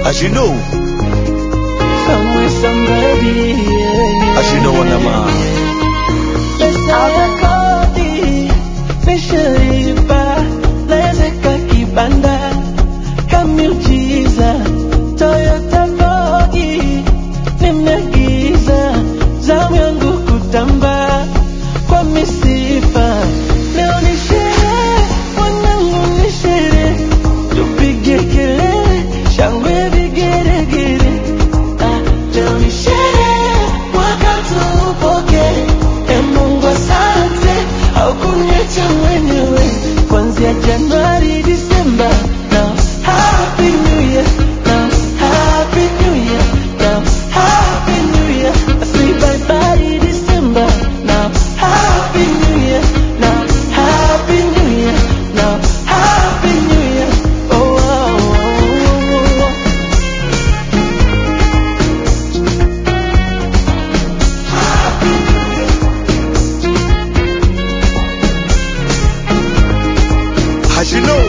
As you know, somewhere, somebody, yeah. as you know, what I'm Let's say Fisheriba, Lezeka Kibanda, Kamiujiza, Toyota Bogi, Nimegiza, zamu yangu kutamba, kwa misifa. Leo ni sherehe, wanangu ni sherehe, tupige kelele, shangwe vigeregere. Leo ni sherehe, mwaka tuupoke, Mungu asante, haukuniacha mwenyewe. Kuanzia Januari, December, now Happy New Year, now Happy New Year, now Happy New Year. I say bye bye December, now Happy New Year, now Happy New Year, now Happy New Year. Oh, oh, oh, oh. As you know,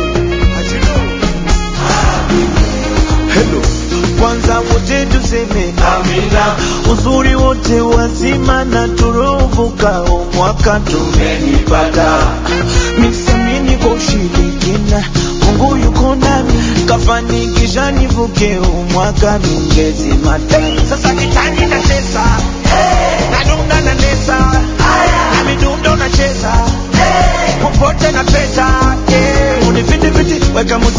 hello. Kwanza wote tuseme amina, uzuri wote wazima na turuvuka mwaka tumenipata. Misamini kwa ushirikina, Mungu yuko nami, kafanikisha nivuke mwaka mingezi mata. Sasa kitani na tesa, na nunda na nesa, na midundo na cheza, popote na pesa, unifiti fiti, weka